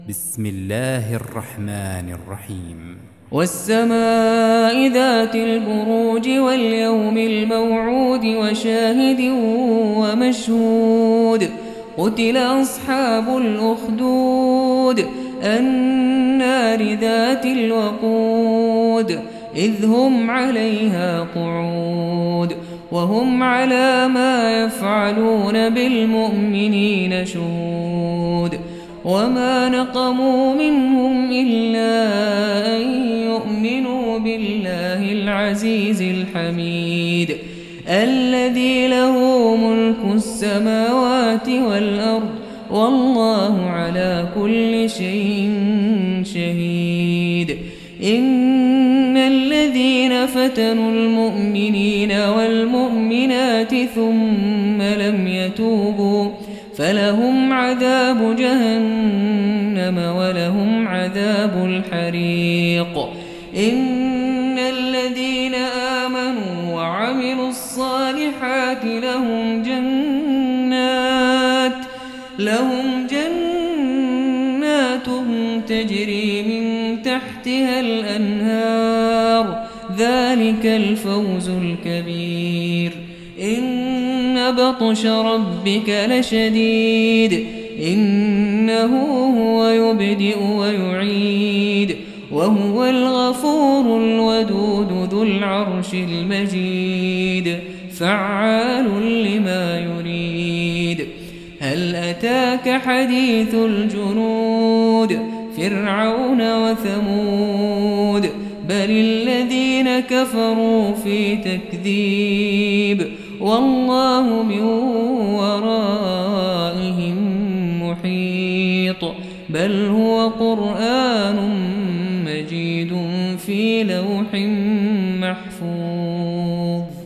بسم الله الرحمن الرحيم. والسماء ذات البروج واليوم الموعود وشاهد ومشهود قتل أصحاب الأخدود النار ذات الوقود إذ هم عليها قعود وهم على ما يفعلون بالمؤمنين شهود وما نقموا منهم إلا أن يؤمنوا بالله العزيز الحميد الذي له ملك السماوات والأرض والله على كل شيء شهيد. إن الذين فتنوا المؤمنين والمؤمنات ثم لم يتوبوا فلهم عذاب جهنم ولهم عذاب الحريق. إن الذين آمنوا وعملوا الصالحات لهم جنات تجري من تحتها الأنهار ذلك الفوز الكبير. إن بطش ربك لشديد إنه هو يبدئ ويعيد وهو الغفور الودود ذو العرش المجيد فعال لما يريد. هل أتاك حديث الجنود فرعون وثمود بل الذين كفروا في تكذيب والله من ورائهم محيط بل هو قرآن مجيد في لوح محفوظ.